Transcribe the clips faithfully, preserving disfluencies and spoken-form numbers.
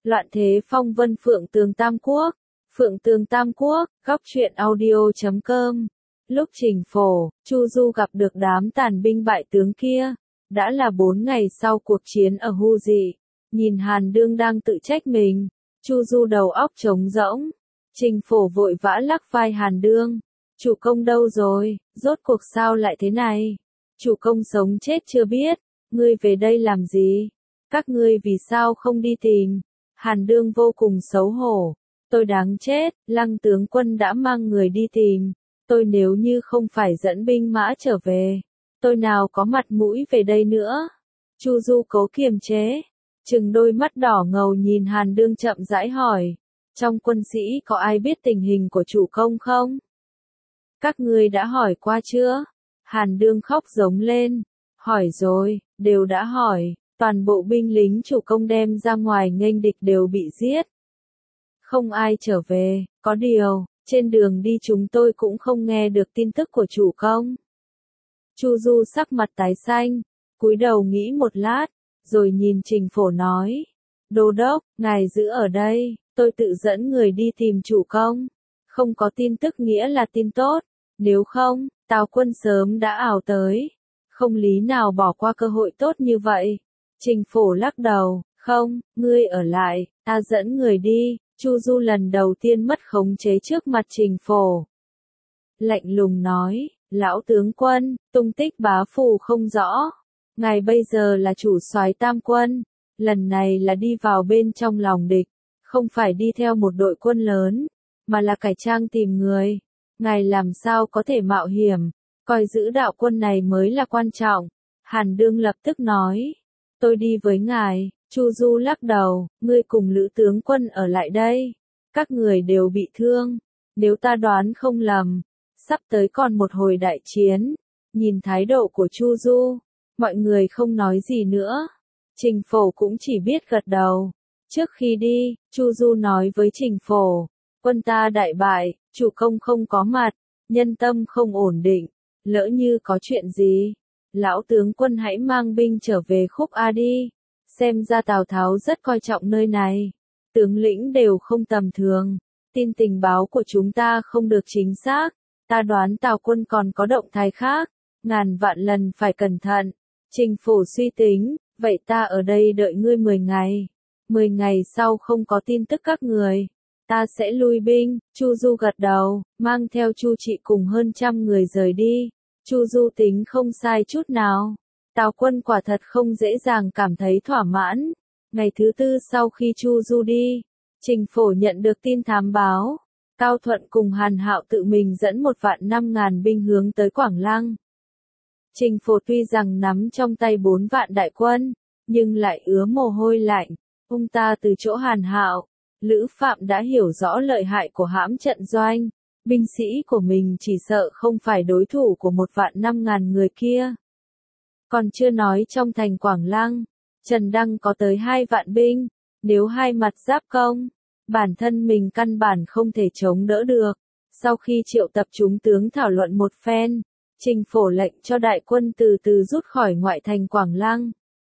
Loạn thế phong vân Phượng Tường Tam Quốc. Phượng Tường Tam Quốc, góc truyện audio chấm com. Lúc Trình Phổ, Chu Du gặp được đám tàn binh bại tướng kia, đã là bốn ngày sau cuộc chiến ở Hu Dị. Nhìn Hàn Đương đang tự trách mình, Chu Du đầu óc trống rỗng. Trình Phổ vội vã lắc vai Hàn Đương. Chủ công đâu rồi, rốt cuộc sao lại thế này? Chủ công sống chết chưa biết, ngươi về đây làm gì? Các ngươi vì sao không đi tìm? Hàn Đương vô cùng xấu hổ. Tôi đáng chết, Lăng tướng quân đã mang người đi tìm. Tôi nếu như không phải dẫn binh mã trở về, tôi nào có mặt mũi về đây nữa? Chu Du cố kiềm chế, chừng đôi mắt đỏ ngầu nhìn Hàn Đương chậm rãi hỏi. Trong quân sĩ có ai biết tình hình của chủ công không? Các ngươi đã hỏi qua chưa? Hàn Đương khóc giống lên. Hỏi rồi, đều đã hỏi. Toàn bộ binh lính chủ công đem ra ngoài nghênh địch đều bị giết. Không ai trở về, có điều, trên đường đi chúng tôi cũng không nghe được tin tức của chủ công. Chu Du sắc mặt tái xanh, cúi đầu nghĩ một lát, rồi nhìn Trình Phổ nói. Đô đốc, ngài giữ ở đây, tôi tự dẫn người đi tìm chủ công. Không có tin tức nghĩa là tin tốt, nếu không, Tào quân sớm đã ảo tới. Không lý nào bỏ qua cơ hội tốt như vậy. Trình Phổ lắc đầu, không, ngươi ở lại, ta dẫn người đi. Chu Du lần đầu tiên mất khống chế trước mặt Trình Phổ. Lạnh lùng nói, lão tướng quân, tung tích bá phủ không rõ. Ngài bây giờ là chủ soái tam quân, lần này là đi vào bên trong lòng địch, không phải đi theo một đội quân lớn, mà là cải trang tìm người. Ngài làm sao có thể mạo hiểm, coi giữ đạo quân này mới là quan trọng. Hàn Đương lập tức nói, tôi đi với ngài. Chu Du lắc đầu, ngươi cùng Lữ tướng quân ở lại đây. Các người đều bị thương. Nếu ta đoán không lầm, sắp tới còn một hồi đại chiến. Nhìn thái độ của Chu Du, mọi người không nói gì nữa. Trình Phổ cũng chỉ biết gật đầu. Trước khi đi, Chu Du nói với Trình Phổ, quân ta đại bại, chủ công không có mặt, nhân tâm không ổn định. Lỡ như có chuyện gì, lão tướng quân hãy mang binh trở về Khúc A đi. Xem ra Tào Tháo rất coi trọng nơi này. Tướng lĩnh đều không tầm thường. Tin tình báo của chúng ta không được chính xác. Ta đoán Tào quân còn có động thái khác. Ngàn vạn lần phải cẩn thận. Trình Phổ suy tính, vậy ta ở đây đợi ngươi mười ngày. mười ngày sau không có tin tức các người, ta sẽ lui binh. Chu Du gật đầu, mang theo Chu Trị cùng hơn trăm người rời đi. Chu Du tính không sai chút nào. Tào quân quả thật không dễ dàng cảm thấy thỏa mãn. Ngày thứ tư sau khi Chu Du đi, Trình Phổ nhận được tin thám báo. Cao Thuận cùng Hàn Hạo tự mình dẫn một vạn năm ngàn binh hướng tới Quảng Lăng. Trình Phổ tuy rằng nắm trong tay bốn vạn đại quân, nhưng lại ứa mồ hôi lạnh. Ông ta từ chỗ Hàn Hạo, Lữ Phạm đã hiểu rõ lợi hại của hãm trận doanh. Binh sĩ của mình chỉ sợ không phải đối thủ của một vạn năm ngàn người kia. Còn chưa nói trong thành Quảng Lăng, Trần Đăng có tới hai vạn binh, nếu hai mặt giáp công, bản thân mình căn bản không thể chống đỡ được. Sau khi triệu tập chúng tướng thảo luận một phen, Trình Phổ lệnh cho đại quân từ từ rút khỏi ngoại thành Quảng Lăng.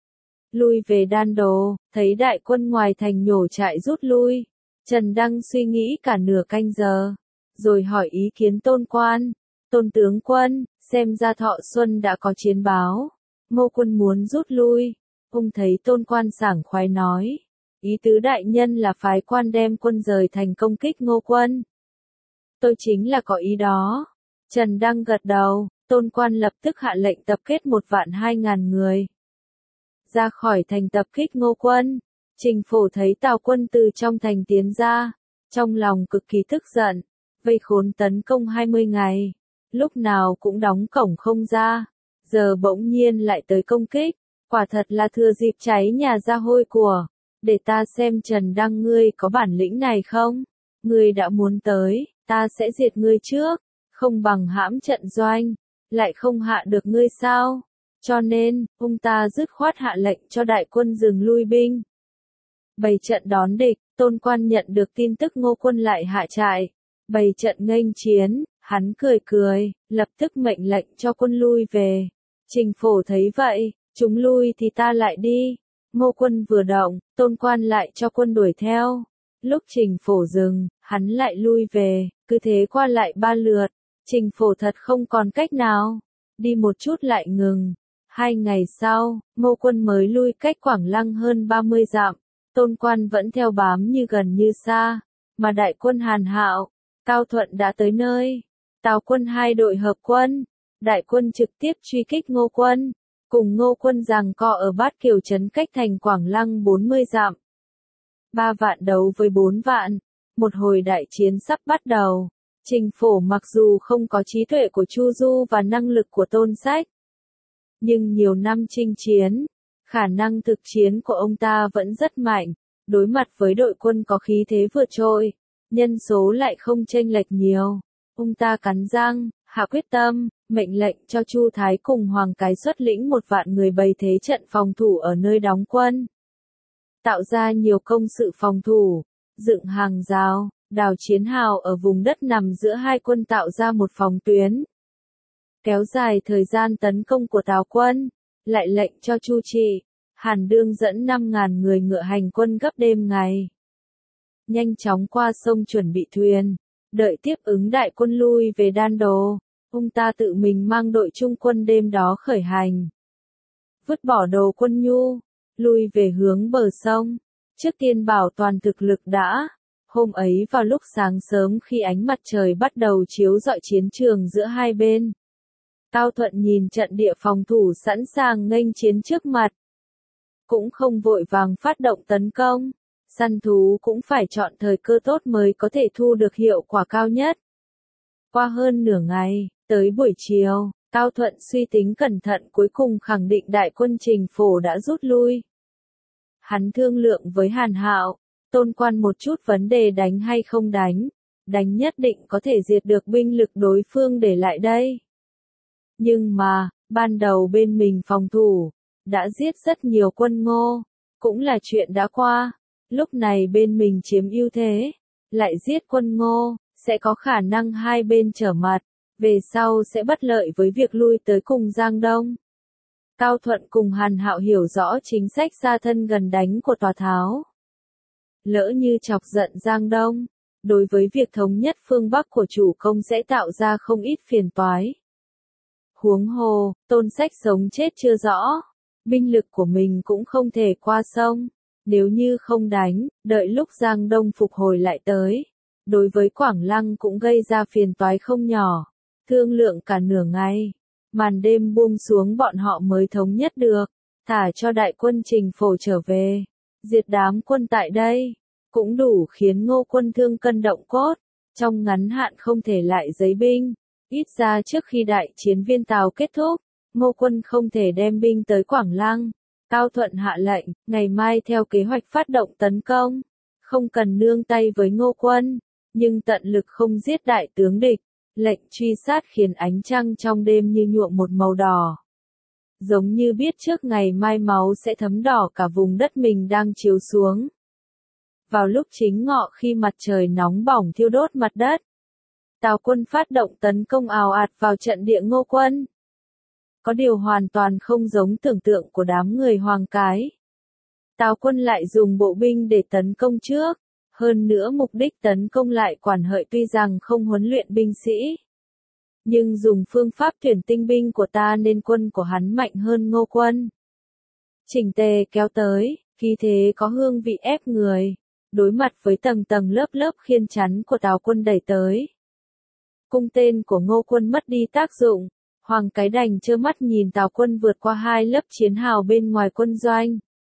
Lui về Đan Đô, thấy đại quân ngoài thành nhổ trại rút lui, Trần Đăng suy nghĩ cả nửa canh giờ, rồi hỏi ý kiến Tôn Quan. Tôn tướng quân, xem ra Thọ Xuân đã có chiến báo. Ngô quân muốn rút lui. Ông thấy Tôn Quan sảng khoái nói. Ý tứ đại nhân là phái quan đem quân rời thành công kích Ngô quân. Tôi chính là có ý đó. Trần Đăng gật đầu. Tôn Quan lập tức hạ lệnh tập kết một vạn hai ngàn người. Ra khỏi thành tập kích Ngô quân. Trình Phổ thấy Tào quân từ trong thành tiến ra. Trong lòng cực kỳ tức giận. Vây khốn tấn công hai mươi ngày. Lúc nào cũng đóng cổng không ra. Giờ bỗng nhiên lại tới công kích. Quả thật là thừa dịp cháy nhà ra hôi của. Để ta xem Trần Đăng ngươi có bản lĩnh này không? Ngươi đã muốn tới, ta sẽ diệt ngươi trước. Không bằng hãm trận doanh. Lại không hạ được ngươi sao? Cho nên, ông ta dứt khoát hạ lệnh cho đại quân dừng lui binh. Bày trận đón địch. Tôn Quan nhận được tin tức Ngô quân lại hạ trại. Bày trận nghênh chiến. Hắn cười cười, lập tức mệnh lệnh cho quân lui về. Trình Phổ thấy vậy, chúng lui thì ta lại đi. Ngô Quân vừa động, Tôn Quan lại cho quân đuổi theo. Lúc Trình Phổ dừng, hắn lại lui về, cứ thế qua lại ba lượt. Trình Phổ thật không còn cách nào. Đi một chút lại ngừng. Hai ngày sau, Ngô Quân mới lui cách Quảng Lăng hơn ba mươi dặm. Tôn Quan vẫn theo bám như gần như xa. Mà đại quân Hàn Hạo, Cao Thuận đã tới nơi. Tào quân hai đội hợp quân. Đại quân trực tiếp truy kích Ngô Quân. Cùng Ngô Quân giằng co ở Bát Kiều trấn cách thành Quảng Lăng bốn mươi dặm. Ba vạn đấu với bốn vạn. Một hồi đại chiến sắp bắt đầu. Trình Phổ mặc dù không có trí tuệ của Chu Du và năng lực của Tôn Sách, nhưng nhiều năm chinh chiến, khả năng thực chiến của ông ta vẫn rất mạnh. Đối mặt với đội quân có khí thế vượt trội, nhân số lại không chênh lệch nhiều. Ông ta cắn răng, hạ quyết tâm, mệnh lệnh cho Chu Thái cùng Hoàng Cái xuất lĩnh một vạn người bày thế trận phòng thủ ở nơi đóng quân. Tạo ra nhiều công sự phòng thủ, dựng hàng rào, đào chiến hào ở vùng đất nằm giữa hai quân tạo ra một phòng tuyến. Kéo dài thời gian tấn công của Tào quân, lại lệnh cho Chu Trị, Hàn Đương dẫn năm ngàn người ngựa hành quân gấp đêm ngày. Nhanh chóng qua sông chuẩn bị thuyền, đợi tiếp ứng đại quân lui về Đan Đồ, ông ta tự mình mang đội trung quân đêm đó khởi hành. Vứt bỏ đồ quân nhu, lui về hướng bờ sông, trước tiên bảo toàn thực lực đã. Hôm ấy vào lúc sáng sớm khi ánh mặt trời bắt đầu chiếu rọi chiến trường giữa hai bên, Cao Thuận nhìn trận địa phòng thủ sẵn sàng nghênh chiến trước mặt. Cũng không vội vàng phát động tấn công, săn thú cũng phải chọn thời cơ tốt mới có thể thu được hiệu quả cao nhất. Qua hơn nửa ngày, tới buổi chiều, Cao Thuận suy tính cẩn thận cuối cùng khẳng định đại quân Trình Phổ đã rút lui. Hắn thương lượng với Hàn Hạo, Tôn Quan một chút vấn đề đánh hay không đánh, đánh nhất định có thể diệt được binh lực đối phương để lại đây. Nhưng mà, ban đầu bên mình phòng thủ, đã giết rất nhiều quân Ngô, cũng là chuyện đã qua. Lúc này bên mình chiếm ưu thế, lại giết quân Ngô, sẽ có khả năng hai bên trở mặt, về sau sẽ bất lợi với việc lui tới cùng Giang Đông. Cao Thuận cùng Hàn Hạo hiểu rõ chính sách xa thân gần đánh của Tào Tháo. Lỡ như chọc giận Giang Đông, đối với việc thống nhất phương Bắc của chủ công sẽ tạo ra không ít phiền toái. Huống hồ, Tôn Sách sống chết chưa rõ, binh lực của mình cũng không thể qua sông. Nếu như không đánh, đợi lúc Giang Đông phục hồi lại tới, đối với Quảng Lăng cũng gây ra phiền toái không nhỏ. Thương lượng cả nửa ngày, màn đêm buông xuống bọn họ mới thống nhất được, thả cho đại quân Trình Phổ trở về, diệt đám quân tại đây, cũng đủ khiến Ngô Quân thương cân động cốt, trong ngắn hạn không thể lại giấy binh, ít ra trước khi đại chiến Viên Tào kết thúc, Ngô Quân không thể đem binh tới Quảng Lăng. Cao Thuận hạ lệnh, ngày mai theo kế hoạch phát động tấn công, không cần nương tay với Ngô Quân, nhưng tận lực không giết đại tướng địch. Lệnh truy sát khiến ánh trăng trong đêm như nhuộm một màu đỏ. Giống như biết trước ngày mai máu sẽ thấm đỏ cả vùng đất mình đang chiếu xuống. Vào lúc chính ngọ khi mặt trời nóng bỏng thiêu đốt mặt đất, Tào quân phát động tấn công ào ạt vào trận địa Ngô Quân. Có điều hoàn toàn không giống tưởng tượng của đám người Hoàng Cái. Tào quân lại dùng bộ binh để tấn công trước. Hơn nữa mục đích tấn công lại Quản Hợi tuy rằng không huấn luyện binh sĩ, nhưng dùng phương pháp tuyển tinh binh của ta nên quân của hắn mạnh hơn Ngô Quân. Chỉnh tề kéo tới, khí thế có hương vị ép người, đối mặt với tầng tầng lớp lớp khiên chắn của Tào quân đẩy tới. Cung tên của Ngô Quân mất đi tác dụng, Hoàng Cái đành trơ mắt nhìn Tào quân vượt qua hai lớp chiến hào bên ngoài quân doanh.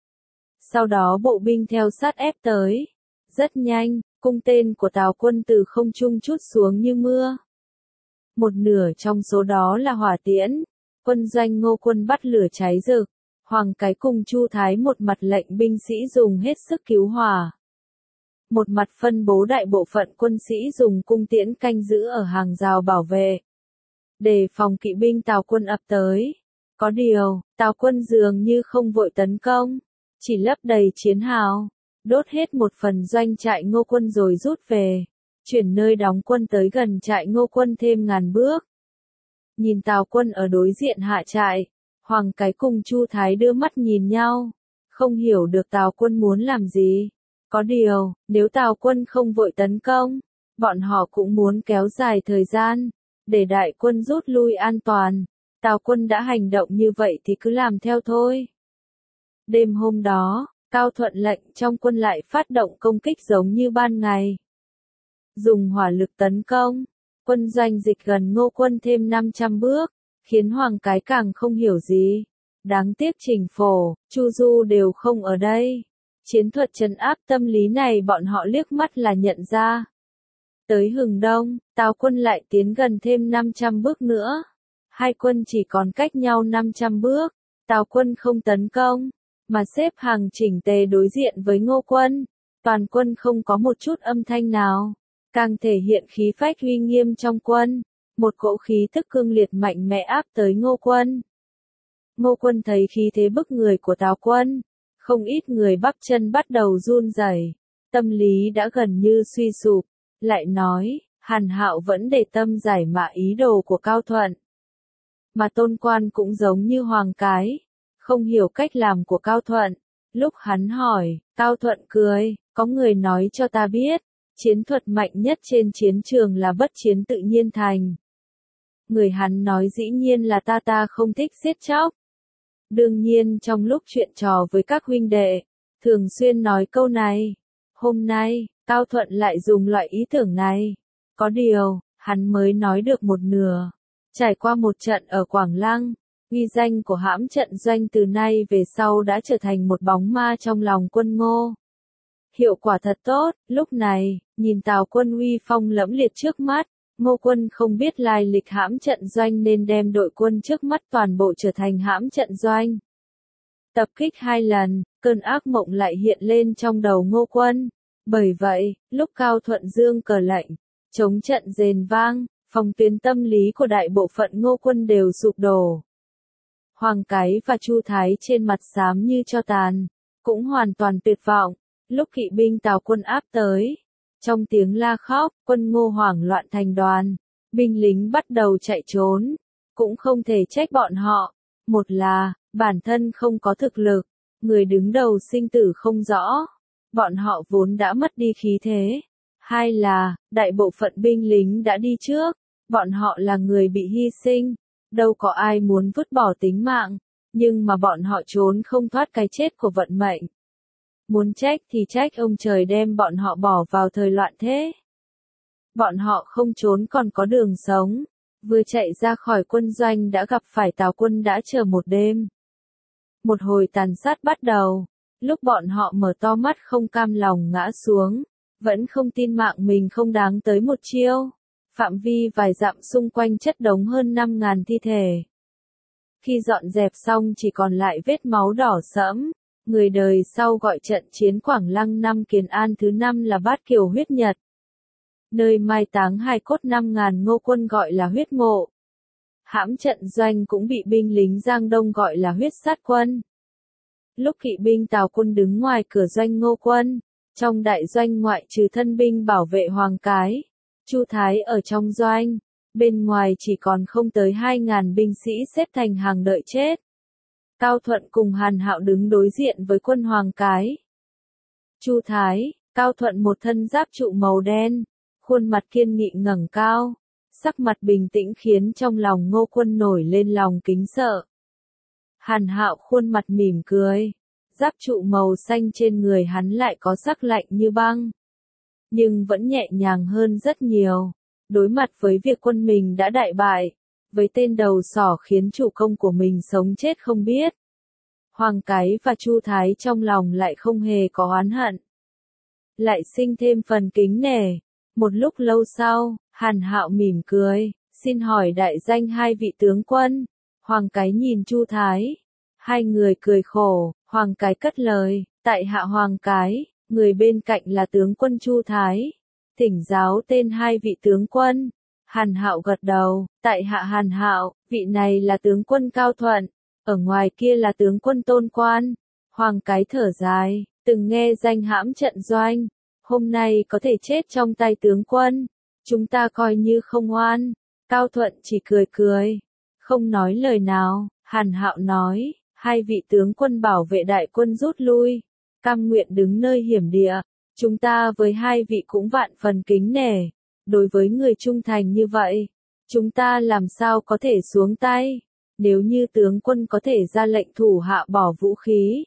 Sau đó bộ binh theo sát ép tới. Rất nhanh, cung tên của Tào quân từ không trung trút xuống như mưa. Một nửa trong số đó là hỏa tiễn, quân doanh Ngô Quân bắt lửa cháy rực. Hoàng Cái cùng Chu Thái một mặt lệnh binh sĩ dùng hết sức cứu hỏa. Một mặt phân bố đại bộ phận quân sĩ dùng cung tiễn canh giữ ở hàng rào bảo vệ, đề phòng kỵ binh Tào quân ập tới. Có điều, Tào quân dường như không vội tấn công, chỉ lấp đầy chiến hào, đốt hết một phần doanh trại Ngô Quân rồi rút về, chuyển nơi đóng quân tới gần trại Ngô Quân thêm ngàn bước. Nhìn Tào quân ở đối diện hạ trại, Hoàng Cái cùng Chu Thái đưa mắt nhìn nhau, không hiểu được Tào quân muốn làm gì. Có điều, nếu Tào quân không vội tấn công, bọn họ cũng muốn kéo dài thời gian, để đại quân rút lui an toàn. Tào quân đã hành động như vậy thì cứ làm theo thôi. Đêm hôm đó, Cao Thuận lệnh trong quân lại phát động công kích giống như ban ngày. Dùng hỏa lực tấn công, quân doanh dịch gần Ngô quân thêm năm trăm bước, khiến Hoàng Cái càng không hiểu gì. Đáng tiếc Trình Phổ, Chu Du đều không ở đây. Chiến thuật trấn áp tâm lý này bọn họ liếc mắt là nhận ra. Tới hừng đông, Tào quân lại tiến gần thêm năm trăm bước nữa. Hai quân chỉ còn cách nhau năm trăm bước. Tào quân không tấn công, mà xếp hàng chỉnh tề đối diện với Ngô quân. Toàn quân không có một chút âm thanh nào, càng thể hiện khí phách uy nghiêm trong quân. Một cỗ khí tức cương liệt mạnh mẽ áp tới Ngô quân. Ngô quân thấy khí thế bức người của Tào quân, không ít người bắp chân bắt đầu run rẩy, tâm lý đã gần như suy sụp. Lại nói, Hàn Hạo vẫn để tâm giải mã ý đồ của Cao Thuận. Mà Tôn Quan cũng giống như Hoàng Cái, không hiểu cách làm của Cao Thuận. Lúc hắn hỏi, Cao Thuận cười, có người nói cho ta biết, chiến thuật mạnh nhất trên chiến trường là bất chiến tự nhiên thành. Người hắn nói dĩ nhiên là ta ta không thích giết chóc. Đương nhiên trong lúc chuyện trò với các huynh đệ, thường xuyên nói câu này. Hôm nay, Cao Thuận lại dùng loại ý tưởng này. Có điều, hắn mới nói được một nửa. Trải qua một trận ở Quảng Lăng, uy danh của hãm trận doanh từ nay về sau đã trở thành một bóng ma trong lòng quân Ngô. Hiệu quả thật tốt, lúc này, nhìn Tào quân uy phong lẫm liệt trước mắt, Ngô quân không biết lai lịch hãm trận doanh nên đem đội quân trước mắt toàn bộ trở thành hãm trận doanh. Tập kích hai lần, cơn ác mộng lại hiện lên trong đầu Ngô quân. Bởi vậy, lúc Cao Thuận dương cờ lệnh, chống trận rền vang, phòng tuyến tâm lý của đại bộ phận Ngô quân đều sụp đổ. Hoàng Cái và Chu Thái trên mặt xám như tro tàn, cũng hoàn toàn tuyệt vọng. Lúc kỵ binh Tào quân áp tới, trong tiếng la khóc, quân Ngô hoảng loạn thành đoàn, binh lính bắt đầu chạy trốn, cũng không thể trách bọn họ. Một là, bản thân không có thực lực, người đứng đầu sinh tử không rõ, bọn họ vốn đã mất đi khí thế. Hai là, đại bộ phận binh lính đã đi trước, bọn họ là người bị hy sinh, đâu có ai muốn vứt bỏ tính mạng, nhưng mà bọn họ trốn không thoát cái chết của vận mệnh. Muốn trách thì trách ông trời đem bọn họ bỏ vào thời loạn thế. Bọn họ không trốn còn có đường sống, vừa chạy ra khỏi quân doanh đã gặp phải Tào quân đã chờ một đêm. Một hồi tàn sát bắt đầu, lúc bọn họ mở to mắt không cam lòng ngã xuống, vẫn không tin mạng mình không đáng tới một chiêu. Phạm vi vài dặm xung quanh chất đống hơn năm ngàn thi thể. Khi dọn dẹp xong chỉ còn lại vết máu đỏ sẫm. Người đời sau gọi trận chiến Quảng Lăng năm Kiến An thứ năm là Bát Kiều huyết nhật. Nơi mai táng hài cốt năm ngàn Ngô quân gọi là huyết mộ. Hãm trận doanh cũng bị binh lính Giang Đông gọi là huyết sát quân. Lúc kỵ binh Tào quân đứng ngoài cửa doanh Ngô quân, trong đại doanh ngoại trừ thân binh bảo vệ Hoàng Cái, Chu Thái ở trong doanh, bên ngoài chỉ còn không tới hai ngàn binh sĩ xếp thành hàng đợi chết. Cao Thuận cùng Hàn Hạo đứng đối diện với quân Hoàng Cái. Chu Thái, Cao Thuận một thân giáp trụ màu đen, khuôn mặt kiên nghị ngẩng cao, sắc mặt bình tĩnh khiến trong lòng Ngô quân nổi lên lòng kính sợ. Hàn Hạo khuôn mặt mỉm cười, giáp trụ màu xanh trên người hắn lại có sắc lạnh như băng, nhưng vẫn nhẹ nhàng hơn rất nhiều. Đối mặt với việc quân mình đã đại bại, với tên đầu sỏ khiến chủ công của mình sống chết không biết, Hoàng Cái và Chu Thái trong lòng lại không hề có oán hận, lại sinh thêm phần kính nể. Một lúc lâu sau, Hàn Hạo mỉm cười, xin hỏi đại danh hai vị tướng quân. Hoàng Cái nhìn Chu Thái, hai người cười khổ. Hoàng Cái cất lời, tại hạ Hoàng Cái, người bên cạnh là tướng quân Chu Thái, thỉnh giáo tên hai vị tướng quân. Hàn Hạo gật đầu, tại hạ Hàn Hạo, vị này là tướng quân Cao Thuận, ở ngoài kia là tướng quân Tôn Quan. Hoàng Cái thở dài, từng nghe danh hãm trận doanh, hôm nay có thể chết trong tay tướng quân, chúng ta coi như không oan. Cao Thuận chỉ cười cười, không nói lời nào. Hàn Hạo nói, Hai vị tướng quân bảo vệ đại quân rút lui, cam nguyện đứng nơi hiểm địa. Chúng ta với hai vị cũng vạn phần kính nể. Đối với người trung thành như vậy, chúng ta làm sao có thể xuống tay? Nếu như tướng quân có thể ra lệnh thủ hạ bỏ vũ khí,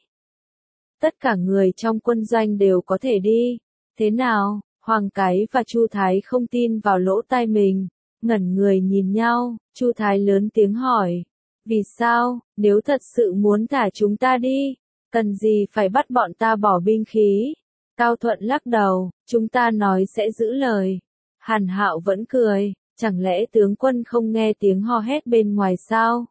tất cả người trong quân doanh đều có thể đi. Thế nào? Hoàng Cái và Chu Thái không tin vào lỗ tai mình, ngẩn người nhìn nhau. Chu Thái lớn tiếng hỏi, vì sao, nếu thật sự muốn thả chúng ta đi, cần gì phải bắt bọn ta bỏ binh khí? Cao Thuận lắc đầu, chúng ta nói sẽ giữ lời. Hàn Hạo vẫn cười, chẳng lẽ tướng quân không nghe tiếng hò hét bên ngoài sao?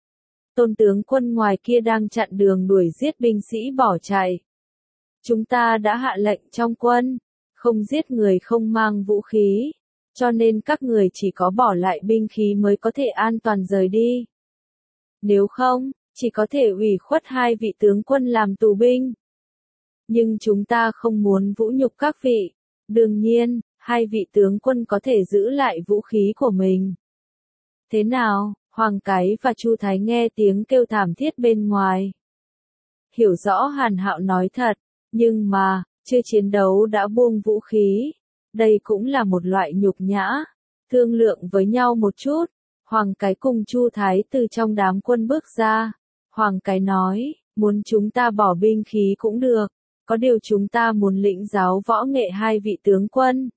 Tôn tướng quân ngoài kia đang chặn đường đuổi giết binh sĩ bỏ chạy. Chúng ta đã hạ lệnh trong quân, không giết người không mang vũ khí, cho nên các người chỉ có bỏ lại binh khí mới có thể an toàn rời đi. Nếu không, chỉ có thể ủy khuất hai vị tướng quân làm tù binh. Nhưng chúng ta không muốn vũ nhục các vị. Đương nhiên, hai vị tướng quân có thể giữ lại vũ khí của mình. Thế nào? Hoàng Cái và Chu Thái nghe tiếng kêu thảm thiết bên ngoài. Hiểu rõ Hàn Hạo nói thật, nhưng mà, chưa chiến đấu đã buông vũ khí. Đây cũng là một loại nhục nhã. Thương lượng với nhau một chút, Hoàng Cái cùng Chu Thái từ trong đám quân bước ra. Hoàng Cái nói, muốn chúng ta bỏ binh khí cũng được, có điều chúng ta muốn lĩnh giáo võ nghệ hai vị tướng quân.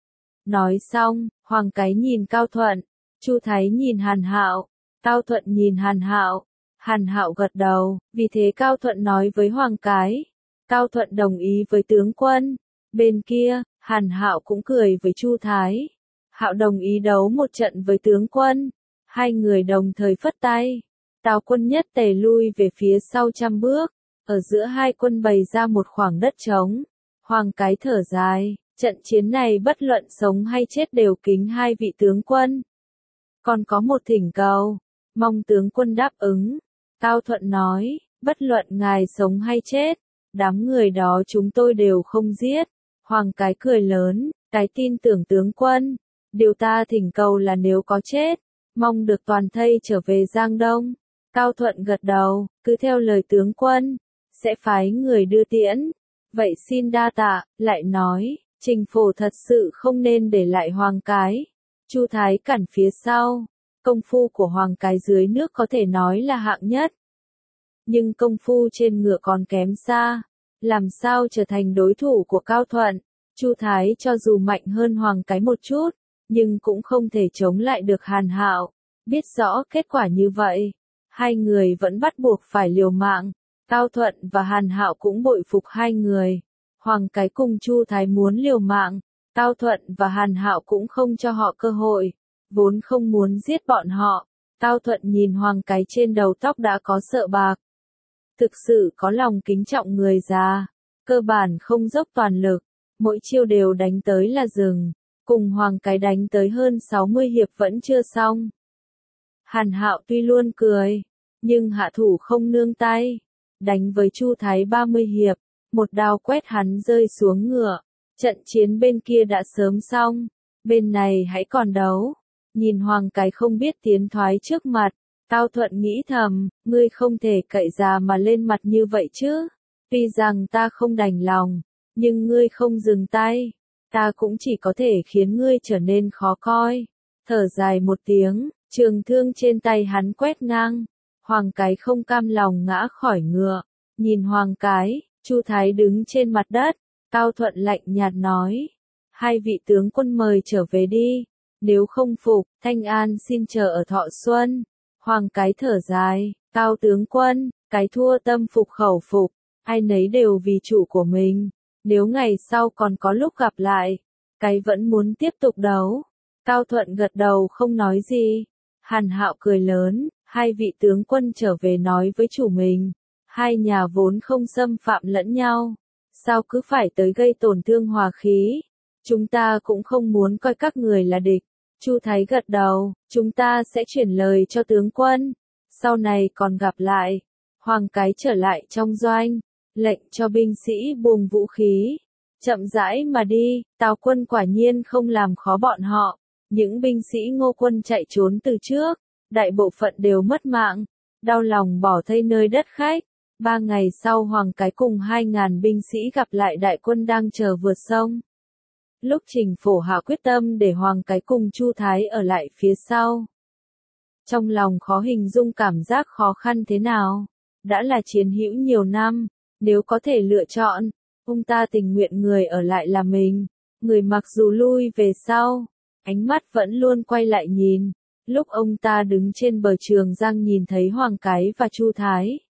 Nói xong, Hoàng Cái nhìn Cao Thuận, Chu Thái nhìn Hàn Hạo, Cao Thuận nhìn Hàn Hạo. Hàn Hạo gật đầu, vì thế Cao Thuận nói với Hoàng Cái. Cao Thuận đồng ý với tướng quân. Bên kia, Hàn Hạo cũng cười với Chu Thái. Hạo đồng ý đấu một trận với tướng quân. Hai người đồng thời phất tay. Tào quân nhất tề lui về phía sau trăm bước. Ở giữa hai quân bày ra một khoảng đất trống. Hoàng Cái thở dài, trận chiến này bất luận sống hay chết đều kính hai vị tướng quân. Còn có một thỉnh cầu, mong tướng quân đáp ứng. Cao Thuận nói, bất luận ngài sống hay chết, đám người đó chúng tôi đều không giết. Hoàng Cái cười lớn, cái tin tưởng tướng quân. Điều ta thỉnh cầu là nếu có chết, mong được toàn thây trở về Giang Đông. Cao Thuận gật đầu, cứ theo lời tướng quân, sẽ phái người đưa tiễn. Vậy xin đa tạ, lại nói, Trình Phổ thật sự không nên để lại Hoàng Cái. Chu Thái cản phía sau, công phu của Hoàng Cái dưới nước có thể nói là hạng nhất. Nhưng công phu trên ngựa còn kém xa, làm sao trở thành đối thủ của Cao Thuận. Chu Thái cho dù mạnh hơn Hoàng Cái một chút, nhưng cũng không thể chống lại được Hàn Hạo. Biết rõ kết quả như vậy, hai người vẫn bắt buộc phải liều mạng. Cao Thuận và Hàn Hạo cũng bội phục hai người. Hoàng Cái cùng Chu Thái muốn liều mạng, Cao Thuận và Hàn Hạo cũng không cho họ cơ hội, vốn không muốn giết bọn họ. Cao Thuận nhìn Hoàng Cái trên đầu tóc đã có sợi bạc. Thực sự có lòng kính trọng người già, cơ bản không dốc toàn lực, mỗi chiêu đều đánh tới là dừng, cùng Hoàng Cái đánh tới hơn sáu mươi hiệp vẫn chưa xong. Hàn Hạo tuy luôn cười, nhưng hạ thủ không nương tay, đánh với Chu Thái ba mươi hiệp, một đao quét hắn rơi xuống ngựa. Trận chiến bên kia đã sớm xong, bên này hãy còn đấu. Nhìn Hoàng Cái không biết tiến thoái trước mặt, Cao Thuận nghĩ thầm, ngươi không thể cậy già mà lên mặt như vậy chứ. Tuy rằng ta không đành lòng, nhưng ngươi không dừng tay, ta cũng chỉ có thể khiến ngươi trở nên khó coi. Thở dài một tiếng, trường thương trên tay hắn quét ngang. Hoàng Cái không cam lòng ngã khỏi ngựa, nhìn Hoàng Cái, Chu Thái đứng trên mặt đất. Cao Thuận lạnh nhạt nói, hai vị tướng quân mời trở về đi, nếu không phục, Thanh An xin chờ ở Thọ Xuân. Hoàng Cái thở dài, Cao tướng quân, cái thua tâm phục khẩu phục, ai nấy đều vì chủ của mình, nếu ngày sau còn có lúc gặp lại, cái vẫn muốn tiếp tục đấu. Cao Thuận gật đầu không nói gì. Hàn Hạo cười lớn, hai vị tướng quân trở về nói với chủ mình, hai nhà vốn không xâm phạm lẫn nhau, sao cứ phải tới gây tổn thương hòa khí, chúng ta cũng không muốn coi các người là địch. Chu Thái gật đầu, chúng ta sẽ chuyển lời cho tướng quân, sau này còn gặp lại. Hoàng Cái trở lại trong doanh, lệnh cho binh sĩ buông vũ khí, chậm rãi mà đi. Tào quân quả nhiên không làm khó bọn họ, những binh sĩ Ngô quân chạy trốn từ trước, đại bộ phận đều mất mạng, đau lòng bỏ thây nơi đất khách. Ba ngày sau Hoàng Cái cùng hai ngàn binh sĩ gặp lại đại quân đang chờ vượt sông. Lúc Trình Phổ hạ quyết tâm để Hoàng Cái cùng Chu Thái ở lại phía sau. Trong lòng khó hình dung cảm giác khó khăn thế nào. Đã là chiến hữu nhiều năm, nếu có thể lựa chọn, ông ta tình nguyện người ở lại là mình. Người mặc dù lui về sau, ánh mắt vẫn luôn quay lại nhìn. Lúc ông ta đứng trên bờ Trường Giang nhìn thấy Hoàng Cái và Chu Thái,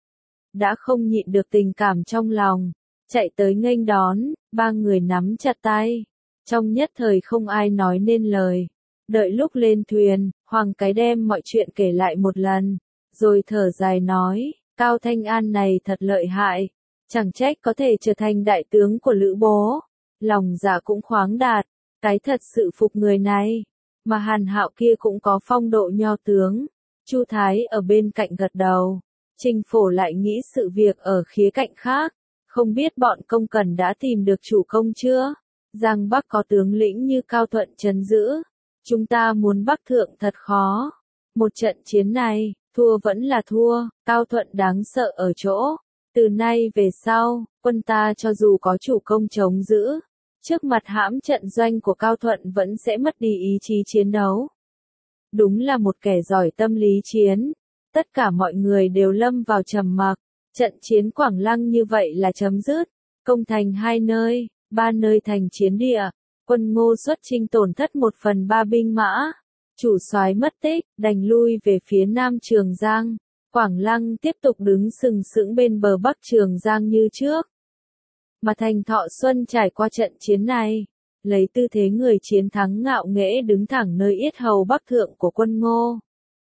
đã không nhịn được tình cảm trong lòng, chạy tới nghênh đón, ba người nắm chặt tay. Trong nhất thời không ai nói nên lời. Đợi lúc lên thuyền, Hoàng Cái đem mọi chuyện kể lại một lần, rồi thở dài nói, Cao Thanh An này thật lợi hại, chẳng trách có thể trở thành đại tướng của Lữ Bố. Lòng dạ cũng khoáng đạt, cái thật sự phục người này. Mà Hàn Hạo kia cũng có phong độ nho tướng. Chu Thái ở bên cạnh gật đầu. Trình Phổ lại nghĩ sự việc ở khía cạnh khác. Không biết bọn công cần đã tìm được chủ công chưa? Giang Bắc có tướng lĩnh như Cao Thuận trấn giữ. Chúng ta muốn Bắc thượng thật khó. Một trận chiến này, thua vẫn là thua. Cao Thuận đáng sợ ở chỗ. Từ nay về sau, quân ta cho dù có chủ công chống giữ, trước mặt hãm trận doanh của Cao Thuận vẫn sẽ mất đi ý chí chiến đấu. Đúng là một kẻ giỏi tâm lý chiến. Tất cả mọi người đều lâm vào trầm mặc. Trận chiến Quảng Lăng như vậy là chấm dứt. Công thành hai nơi, ba nơi thành chiến địa. Quân Ngô xuất chinh tổn thất một phần ba binh mã. Chủ soái mất tích, đành lui về phía nam Trường Giang. Quảng Lăng tiếp tục đứng sừng sững bên bờ bắc Trường Giang như trước. Mà thành Thọ Xuân trải qua trận chiến này, lấy tư thế người chiến thắng ngạo nghễ đứng thẳng nơi yết hầu bắc thượng của quân Ngô.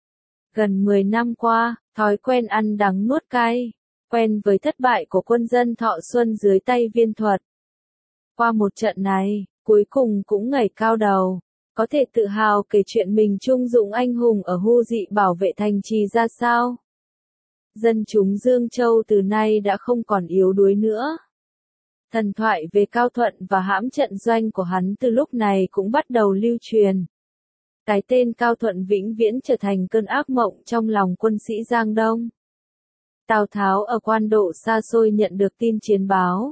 Gần mười năm qua, thói quen ăn đắng nuốt cay, quen với thất bại của quân dân Thọ Xuân dưới tay Viên Thuật. Qua một trận này, cuối cùng cũng ngẩng cao đầu, có thể tự hào kể chuyện mình trung dũng anh hùng ở Hu Dị bảo vệ thành trì ra sao. Dân chúng Dương Châu từ nay đã không còn yếu đuối nữa. Thần thoại về Cao Thuận và hãm trận doanh của hắn từ lúc này cũng bắt đầu lưu truyền. Cái tên Cao Thuận vĩnh viễn trở thành cơn ác mộng trong lòng quân sĩ Giang Đông. Tào Tháo ở quan độ xa xôi nhận được tin chiến báo.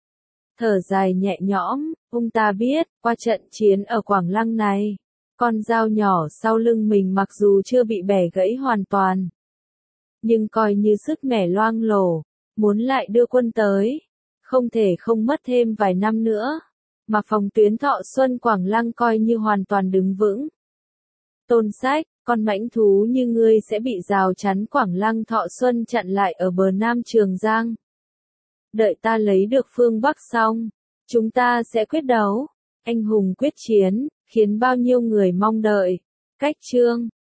Thở dài nhẹ nhõm, ông ta biết, qua trận chiến ở Quảng Lăng này, con dao nhỏ sau lưng mình mặc dù chưa bị bẻ gãy hoàn toàn, nhưng coi như sức mẻ loang lổ, muốn lại đưa quân tới, không thể không mất thêm vài năm nữa, mà phòng tuyến Thọ Xuân Quảng Lăng coi như hoàn toàn đứng vững. Tôn Sách, con mãnh thú như ngươi sẽ bị rào chắn Quảng Lăng Thọ Xuân chặn lại ở bờ nam Trường Giang. Đợi ta lấy được phương Bắc xong, chúng ta sẽ quyết đấu, anh hùng quyết chiến, khiến bao nhiêu người mong đợi. Cách chương